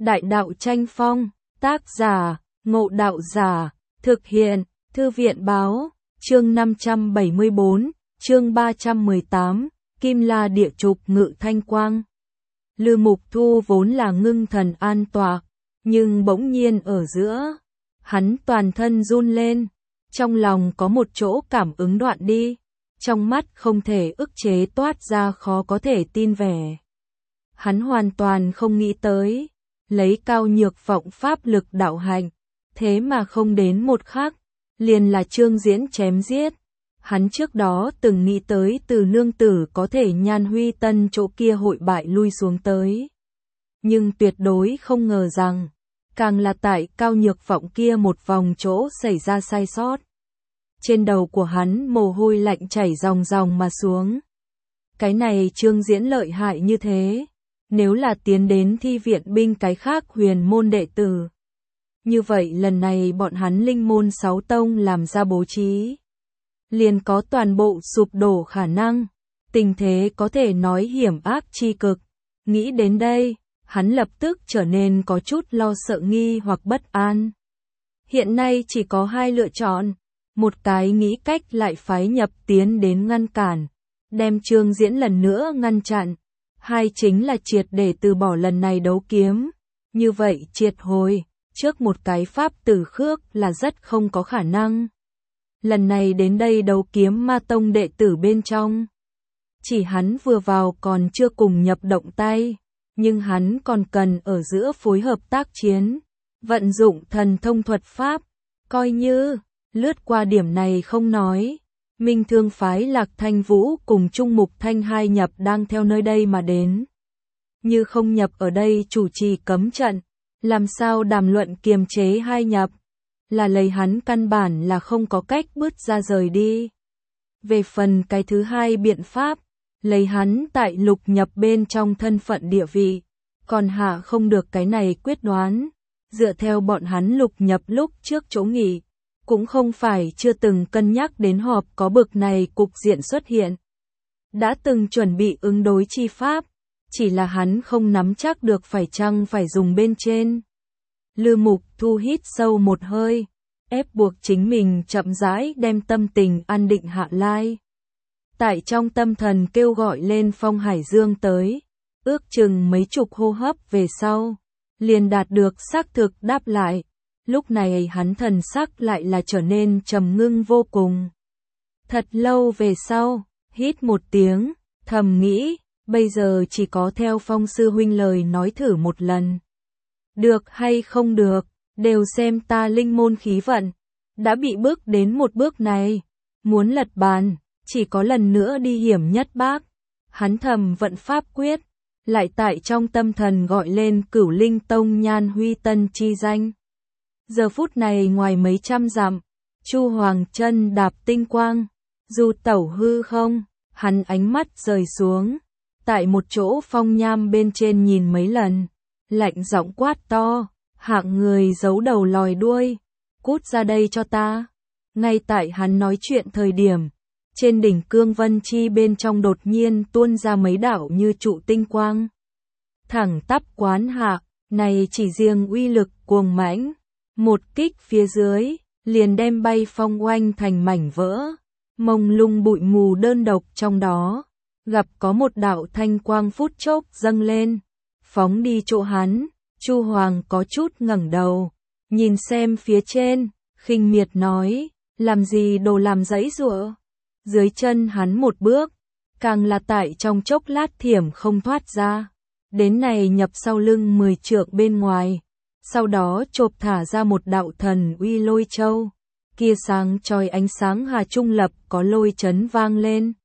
Đại đạo tranh phong, tác giả, Ngộ Đạo Giả, thực hiện, Thư viện báo, chương 574, chương 318, Kim La Địa Trục Ngự Thanh Quang. Lư Mục Thu vốn là ngưng thần an tọa, nhưng bỗng nhiên ở giữa, hắn toàn thân run lên, trong lòng có một chỗ cảm ứng đoạn đi, trong mắt không thể ức chế toát ra khó có thể tin vẻ. Hắn hoàn toàn không nghĩ tới, lấy Cao Nhược Vọng pháp lực đạo hành, thế mà không đến một khắc, liền là Trương Diễn chém giết. Hắn trước đó từng nghĩ tới Từ nương tử có thể Nhan Huy Tân chỗ kia hội bại lui xuống tới. Nhưng tuyệt đối không ngờ rằng, càng là tại Cao Nhược Vọng kia một vòng chỗ xảy ra sai sót. Trên đầu của hắn mồ hôi lạnh chảy ròng ròng mà xuống. Cái này Trương Diễn lợi hại như thế, nếu là tiến đến thi viện binh cái khác huyền môn đệ tử. Như vậy lần này bọn hắn linh môn 6 tông làm ra bố trí, liền có toàn bộ sụp đổ khả năng, tình thế có thể nói hiểm ác chi cực. Nghĩ đến đây, hắn lập tức trở nên có chút lo sợ nghi hoặc bất an. Hiện nay chỉ có hai lựa chọn, một cái nghĩ cách lại phái nhập tiến đến ngăn cản, đem Trương Diễn lần nữa ngăn chặn, hai chính là triệt để từ bỏ lần này đấu kiếm. Như vậy triệt hồi trước một cái pháp tử khước là rất không có khả năng. Lần này đến đây đấu kiếm ma tông đệ tử bên trong, chỉ hắn vừa vào còn chưa cùng nhập động tay, nhưng hắn còn cần ở giữa phối hợp tác chiến, vận dụng thần thông thuật pháp, coi như lướt qua điểm này không nói. Minh Thương phái Lạc Thanh Vũ cùng Trung Mục Thanh hai nhập đang theo nơi đây mà đến. Như không nhập ở đây chủ trì cấm trận, làm sao đàm luận kiềm chế hai nhập, là lấy hắn căn bản là không có cách bứt ra rời đi. Về phần cái thứ hai biện pháp, lấy hắn tại lục nhập bên trong thân phận địa vị, còn hạ không được cái này quyết đoán, dựa theo bọn hắn lục nhập lúc trước chỗ nghỉ. Cũng không phải chưa từng cân nhắc đến họp có bực này cục diện xuất hiện. Đã từng chuẩn bị ứng đối chi pháp, chỉ là hắn không nắm chắc được phải chăng phải dùng bên trên. Lư Mục Thu hít sâu một hơi, ép buộc chính mình chậm rãi đem tâm tình an định hạ lai. Tại trong tâm thần kêu gọi lên Phong Hải Dương tới, ước chừng mấy chục hô hấp về sau, liền đạt được xác thực đáp lại. Lúc này hắn thần sắc lại là trở nên trầm ngưng vô cùng. Thật lâu về sau, hít một tiếng, thầm nghĩ, bây giờ chỉ có theo Phong sư huynh lời nói thử một lần. Được hay không được, đều xem ta linh môn khí vận. Đã bị bước đến một bước này, muốn lật bàn, chỉ có lần nữa đi hiểm nhất bác. Hắn thầm vận pháp quyết, lại tại trong tâm thần gọi lên Cửu Linh Tông Nhan Huy Tân chi danh. Giờ phút này ngoài mấy trăm dặm, Chu Hoàng chân đạp tinh quang, dù tẩu hư không, hắn ánh mắt rời xuống, tại một chỗ phong nham bên trên nhìn mấy lần, lạnh giọng quát to, hạng người giấu đầu lòi đuôi, cút ra đây cho ta. Ngay tại hắn nói chuyện thời điểm, trên đỉnh Cương Vân Chi bên trong đột nhiên tuôn ra mấy đạo như trụ tinh quang. Thẳng tắp quán hạ, này chỉ riêng uy lực cuồng mãnh. Một kích phía dưới, liền đem bay phong oanh thành mảnh vỡ, mông lung bụi mù đơn độc trong đó, gặp có một đạo thanh quang phút chốc dâng lên, phóng đi chỗ hắn. Chu Hoàng có chút ngẩng đầu, nhìn xem phía trên, khinh miệt nói, làm gì đồ làm giãy giụa. Dưới chân hắn một bước, càng là tại trong chốc lát thiểm không thoát ra, đến này nhập sau lưng 10 trượng bên ngoài. Sau đó chộp thả ra một đạo thần uy lôi châu, kia sáng chói ánh sáng hà trung lập có lôi chấn vang lên.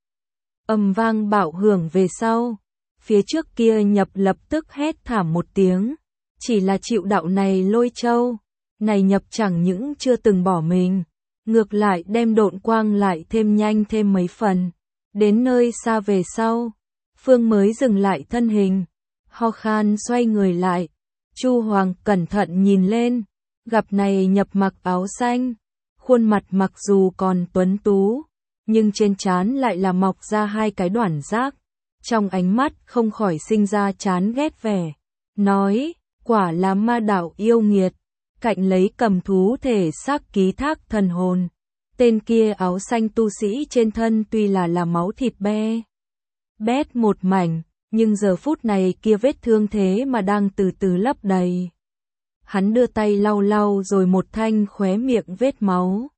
Ầm vang bạo hưởng về sau, phía trước kia nhập lập tức hét thảm một tiếng, chỉ là chịu đạo này lôi châu, này nhập chẳng những chưa từng bỏ mình, ngược lại đem độn quang lại thêm nhanh thêm mấy phần. Đến nơi xa về sau, Phương mới dừng lại thân hình, ho khan xoay người lại. Chu Hoàng cẩn thận nhìn lên, gặp này nhập mặc áo xanh, khuôn mặt mặc dù còn tuấn tú, nhưng trên trán lại là mọc ra hai cái đoản giác, trong ánh mắt không khỏi sinh ra chán ghét vẻ, nói, quả là ma đạo yêu nghiệt, cạnh lấy cầm thú thể xác ký thác thần hồn. Tên kia áo xanh tu sĩ trên thân tuy là máu thịt bét một mảnh, nhưng giờ phút này kia vết thương thế mà đang từ từ lấp đầy. Hắn đưa tay lau lau rồi một thanh khóe miệng vết máu.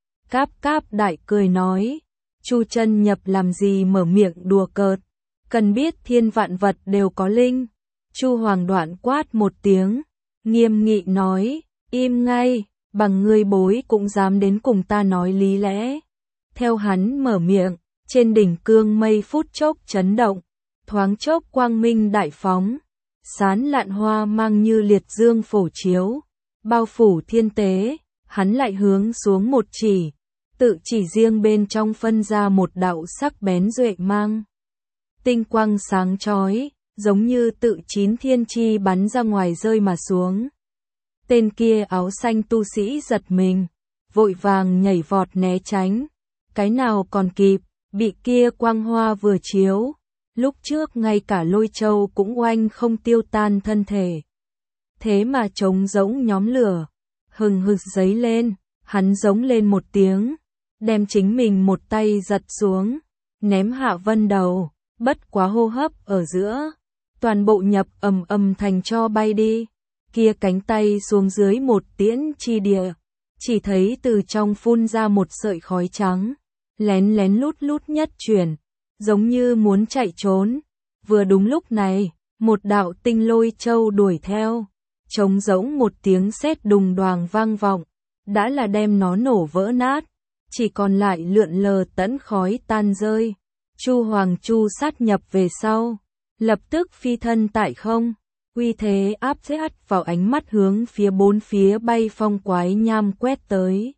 Cáp đại cười nói, Chu Chân Nhập làm gì mở miệng đùa cợt, cần biết thiên vạn vật đều có linh. Chu Hoàng Đoạn quát một tiếng, nghiêm nghị nói, im ngay, bằng ngươi bối cũng dám đến cùng ta nói lý lẽ. Theo hắn mở miệng, trên đỉnh cương mây phút chốc chấn động, thoáng chốc quang minh đại phóng, sán lạn hoa mang như liệt dương phổ chiếu, bao phủ thiên tế. Hắn lại hướng xuống một chỉ, tự chỉ riêng bên trong phân ra một đạo sắc bén duệ mang. Tinh quang sáng chói, giống như tự chín thiên chi bắn ra ngoài rơi mà xuống. Tên kia áo xanh tu sĩ giật mình, vội vàng nhảy vọt né tránh. Cái nào còn kịp, bị kia quang hoa vừa chiếu. Lúc trước ngay cả Lôi Châu cũng oanh không tiêu tan thân thể. Thế mà trống rỗng nhóm lửa, hừng hực giấy lên, hắn giống lên một tiếng, đem chính mình một tay giật xuống, ném Hạ Vân đầu, bất quá hô hấp ở giữa, toàn bộ nhập ầm thành cho bay đi. Kia cánh tay xuống dưới một tiễn chi địa, chỉ thấy từ trong phun ra một sợi khói trắng, lén lút nhất chuyển, giống như muốn chạy trốn. Vừa đúng lúc này, một đạo tinh lôi châu đuổi theo, trống rỗng một tiếng sét đùng đoàng vang vọng, đã là đem nó nổ vỡ nát, chỉ còn lại lượn lờ tẫn khói tan rơi. Chu Hoàng Chu sát nhập về sau, lập tức phi thân tại không, uy thế áp sát vào ánh mắt hướng phía bốn phía bay phong quái nham quét tới.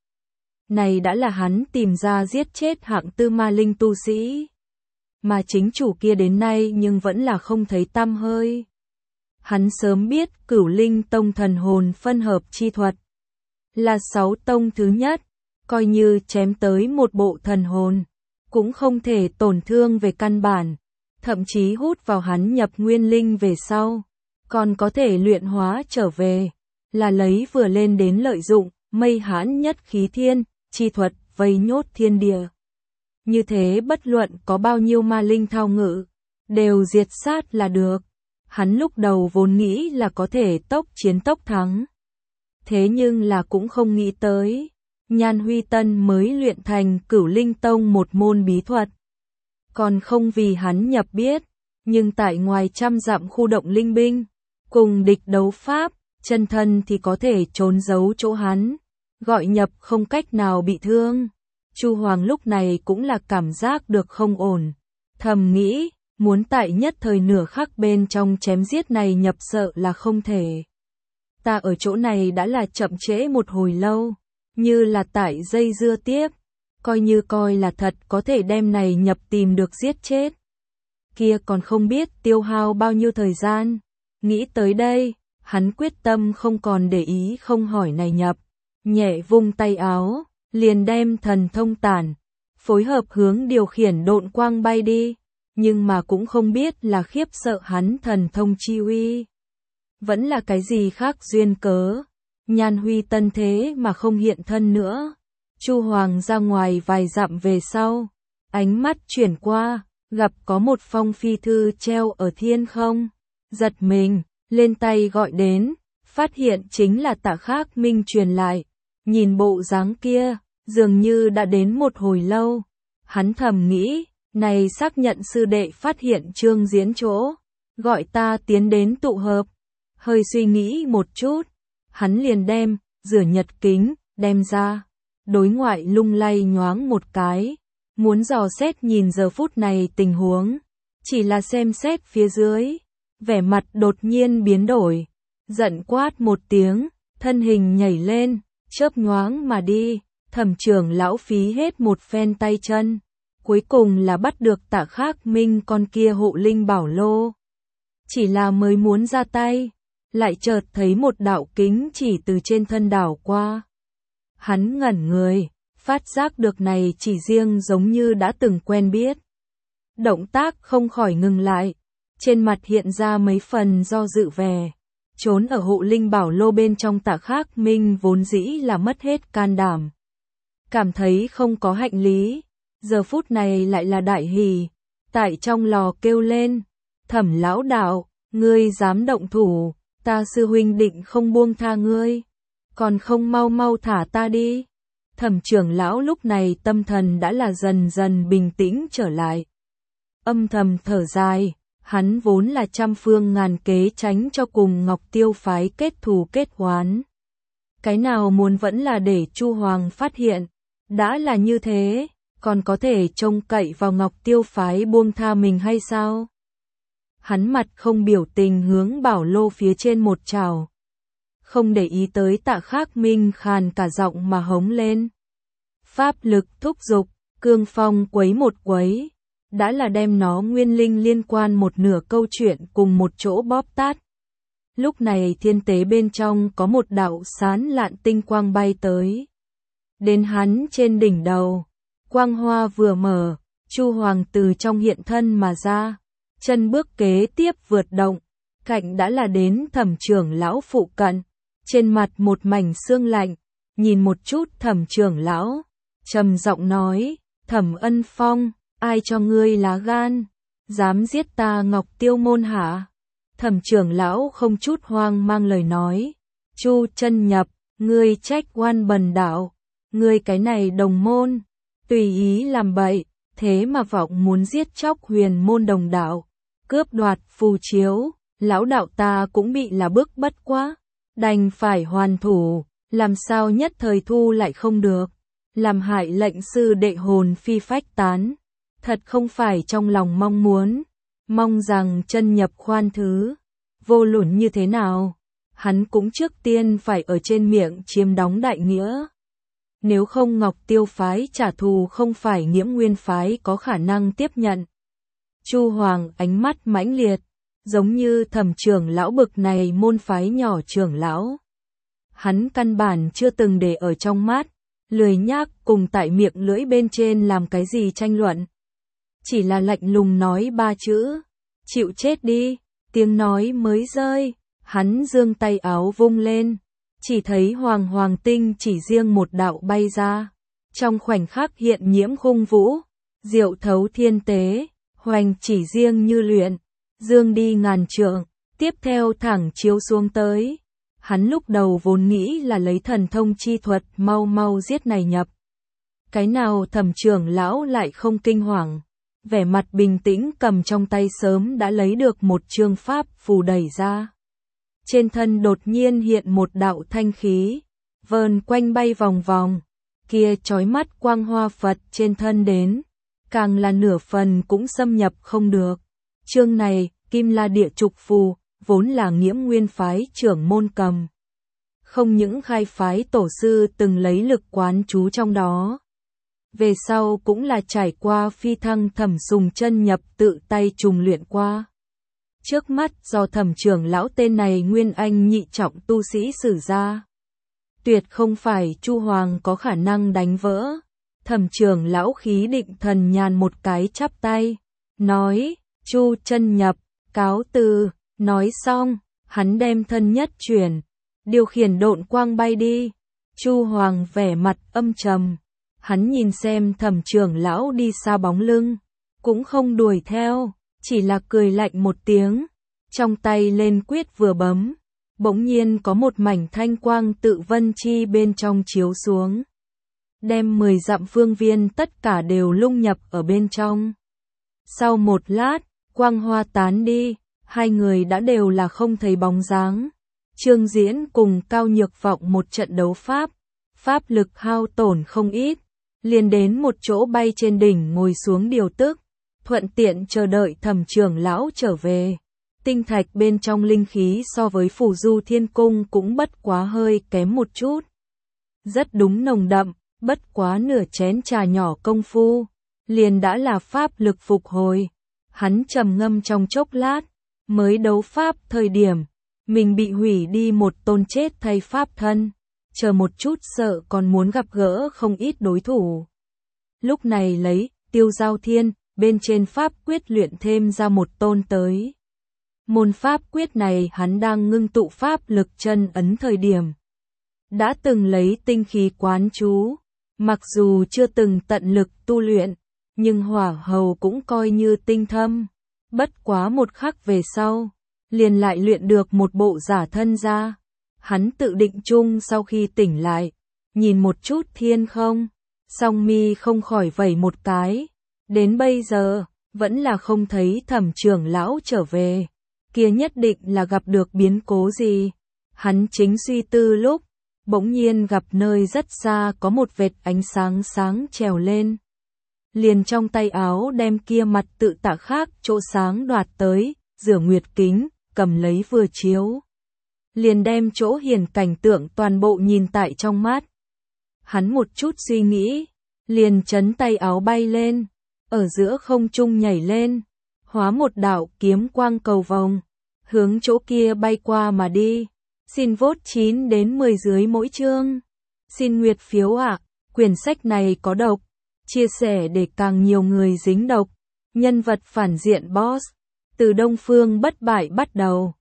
Này đã là hắn tìm ra giết chết hạng tư ma linh tu sĩ, mà chính chủ kia đến nay nhưng vẫn là không thấy tăm hơi. Hắn sớm biết Cửu Linh Tông thần hồn phân hợp chi thuật là 6 tông thứ nhất, coi như chém tới một bộ thần hồn, cũng không thể tổn thương về căn bản, thậm chí hút vào hắn nhập nguyên linh về sau, còn có thể luyện hóa trở về, là lấy vừa lên đến lợi dụng, mây hãn nhất khí thiên, chi thuật, vây nhốt thiên địa. Như thế bất luận có bao nhiêu ma linh thao ngự, đều diệt sát là được. Hắn lúc đầu vốn nghĩ là có thể tốc chiến tốc thắng. Thế nhưng là cũng không nghĩ tới, Nhan Huy Tân mới luyện thành Cửu Linh Tông một môn bí thuật. Còn không vì hắn nhập biết, nhưng tại ngoài trăm dặm khu động linh binh, cùng địch đấu pháp, chân thân thì có thể trốn giấu chỗ hắn, gọi nhập không cách nào bị thương. Chu Hoàng lúc này cũng là cảm giác được không ổn, thầm nghĩ, muốn tại nhất thời nửa khắc bên trong chém giết này nhập sợ là không thể. Ta ở chỗ này đã là chậm trễ một hồi lâu, như là tại dây dưa tiếp, coi là thật có thể đem này nhập tìm được giết chết. Kia còn không biết tiêu hao bao nhiêu thời gian. Nghĩ tới đây, hắn quyết tâm không còn để ý không hỏi này nhập, nhẹ vung tay áo, liền đem thần thông tản, phối hợp hướng điều khiển độn quang bay đi, nhưng mà cũng không biết là khiếp sợ hắn thần thông chi uy, vẫn là cái gì khác duyên cớ. Nhan Huy Tân thế mà không hiện thân nữa. Chu Hoàng ra ngoài vài dặm về sau, ánh mắt chuyển qua, gặp có một phong phi thư treo ở thiên không, giật mình, lên tay gọi đến, phát hiện chính là Tạ Khác Minh truyền lại. Nhìn bộ dáng kia, dường như đã đến một hồi lâu. Hắn thầm nghĩ, này xác nhận sư đệ phát hiện Trương Diễn chỗ, gọi ta tiến đến tụ hợp. Hơi suy nghĩ một chút, hắn liền đem rửa nhật kính đem ra, đối ngoại lung lay nhoáng một cái, muốn dò xét nhìn giờ phút này tình huống. Chỉ là xem xét phía dưới, vẻ mặt đột nhiên biến đổi, giận quát một tiếng, thân hình nhảy lên, chớp nhoáng mà đi. Thẩm trưởng lão phí hết một phen tay chân, cuối cùng là bắt được Tạ Khác Minh con kia hộ linh bảo lô. Chỉ là mới muốn ra tay, lại chợt thấy một đạo kính chỉ từ trên thân đảo qua. Hắn ngẩn người, phát giác được này chỉ riêng giống như đã từng quen biết. Động tác không khỏi ngừng lại, trên mặt hiện ra mấy phần do dự vẻ. Trốn ở hộ linh bảo lô bên trong Tạ Khắc Minh vốn dĩ là mất hết can đảm. Cảm thấy không có hạnh lý, giờ phút này lại là đại hỉ, tại trong lò kêu lên, Thẩm lão đạo, ngươi dám động thủ, ta sư huynh định không buông tha ngươi, còn không mau mau thả ta đi. Thẩm trưởng lão lúc này tâm thần đã là dần dần bình tĩnh trở lại. Âm thầm thở dài, hắn vốn là trăm phương ngàn kế tránh cho cùng Ngọc Tiêu phái kết thù kết oán. Cái nào muốn vẫn là để Chu Hoàng phát hiện, đã là như thế, còn có thể trông cậy vào Ngọc Tiêu phái buông tha mình hay sao? Hắn mặt không biểu tình hướng bảo lô phía trên một trào. Không để ý tới Tạ Khắc Minh khàn cả giọng mà hống lên. Pháp lực thúc giục, cương phong quấy một quấy, đã là đem nó nguyên linh liên quan một nửa câu chuyện cùng một chỗ bóp tát. Lúc này thiên tế bên trong có một đạo sán lạn tinh quang bay tới. Đến hắn trên đỉnh đầu, quang hoa vừa mở, Chu Hoàng từ trong hiện thân mà ra, chân bước kế tiếp vượt động, cạnh đã là đến Thẩm trưởng lão phụ cận, trên mặt một mảnh sương lạnh, nhìn một chút Thẩm trưởng lão, trầm giọng nói, Thẩm Ân Phong, ai cho ngươi lá gan, dám giết ta Ngọc Tiêu môn hả? Thẩm trưởng lão không chút hoang mang lời nói, Chu chân nhập, ngươi trách oan bần đạo, ngươi cái này đồng môn, tùy ý làm bậy, thế mà vọng muốn giết chóc huyền môn đồng đạo, cướp đoạt phù chiếu, lão đạo ta cũng bị là bức bất quá, đành phải hoàn thủ, làm sao nhất thời thu lại không được, làm hại lệnh sư đệ hồn phi phách tán, thật không phải trong lòng mong muốn, mong rằng chân nhập khoan thứ, vô luận như thế nào, hắn cũng trước tiên phải ở trên miệng chiếm đóng đại nghĩa. Nếu không Ngọc Tiêu phái trả thù không phải Nghiễm Nguyên phái có khả năng tiếp nhận. Chu Hoàng ánh mắt mãnh liệt, giống như Thẩm trưởng lão bực này môn phái nhỏ trưởng lão. Hắn căn bản chưa từng để ở trong mắt, lười nhác cùng tại miệng lưỡi bên trên làm cái gì tranh luận. Chỉ là lạnh lùng nói ba chữ, chịu chết đi, tiếng nói mới rơi, hắn giương tay áo vung lên. Chỉ thấy hoàng hoàng tinh chỉ riêng một đạo bay ra, trong khoảnh khắc hiện nhiễm khung vũ, diệu thấu thiên tế, hoành chỉ riêng như luyện, dương đi ngàn trượng, tiếp theo thẳng chiếu xuống tới. Hắn lúc đầu vốn nghĩ là lấy thần thông chi thuật mau mau giết này nhập. Cái nào Thẩm trưởng lão lại không kinh hoàng, vẻ mặt bình tĩnh cầm trong tay sớm đã lấy được một chương pháp phù đẩy ra. Trên thân đột nhiên hiện một đạo thanh khí, vờn quanh bay vòng vòng, kia chói mắt quang hoa Phật trên thân đến, càng là nửa phần cũng xâm nhập không được. Chương này, Kim La Địa Trục phù, vốn là Nghiễm Nguyên phái trưởng môn cầm. Không những khai phái tổ sư từng lấy lực quán chú trong đó. Về sau cũng là trải qua phi thăng Thẩm Sùng chân nhập tự tay trùng luyện qua. Trước mắt do Thẩm trưởng lão tên này nguyên anh nhị trọng tu sĩ sử ra. Tuyệt không phải Chu Hoàng có khả năng đánh vỡ. Thẩm trưởng lão khí định thần nhàn một cái chắp tay, nói, Chu chân nhập, cáo từ, nói xong, hắn đem thân nhất chuyển, điều khiển độn quang bay đi. Chu Hoàng vẻ mặt âm trầm, hắn nhìn xem Thẩm trưởng lão đi xa bóng lưng, cũng không đuổi theo. Chỉ là cười lạnh một tiếng, trong tay lên quyết vừa bấm, bỗng nhiên có một mảnh thanh quang tự vân chi bên trong chiếu xuống. Đem 10 dặm phương viên tất cả đều lung nhập ở bên trong. Sau một lát, quang hoa tán đi, hai người đã đều là không thấy bóng dáng. Trương Diễn cùng Cao Nhược Vọng một trận đấu pháp lực hao tổn không ít, liền đến một chỗ bay trên đỉnh ngồi xuống điều tức. Thuận tiện chờ đợi Thẩm trưởng lão trở về. Tinh thạch bên trong linh khí so với Phù Du Thiên Cung cũng bất quá hơi kém một chút. Rất đúng nồng đậm, bất quá nửa chén trà nhỏ công phu, liền đã là pháp lực phục hồi. Hắn trầm ngâm trong chốc lát, mới đấu pháp thời điểm, mình bị hủy đi một tôn chết thay pháp thân, chờ một chút sợ còn muốn gặp gỡ không ít đối thủ. Lúc này lấy Tiêu Giao Thiên bên trên pháp quyết luyện thêm ra một tôn tới. Môn pháp quyết này hắn đang ngưng tụ pháp lực chân ấn thời điểm. Đã từng lấy tinh khí quán chú, mặc dù chưa từng tận lực tu luyện, nhưng hỏa hầu cũng coi như tinh thâm. Bất quá một khắc về sau, liền lại luyện được một bộ giả thân ra. Hắn tự định chung sau khi tỉnh lại, nhìn một chút thiên không, song mi không khỏi vẩy một cái. Đến bây giờ, vẫn là không thấy Thẩm trưởng lão trở về. Kia nhất định là gặp được biến cố gì. Hắn chính suy tư lúc, bỗng nhiên gặp nơi rất xa có một vệt ánh sáng sáng trèo lên. Liền trong tay áo đem kia mặt tự tạ khác chỗ sáng đoạt tới, rửa nguyệt kính, cầm lấy vừa chiếu. Liền đem chỗ hiển cảnh tượng toàn bộ nhìn tại trong mắt. Hắn một chút suy nghĩ, liền chấn tay áo bay lên, ở giữa không trung nhảy lên, hóa một đạo kiếm quang cầu vòng, hướng chỗ kia bay qua mà đi. Xin vote 9 đến 10 dưới mỗi chương. Xin nguyệt phiếu ạ, quyển sách này có độc, chia sẻ để càng nhiều người dính độc. Nhân vật phản diện boss, từ Đông Phương bất bại bắt đầu.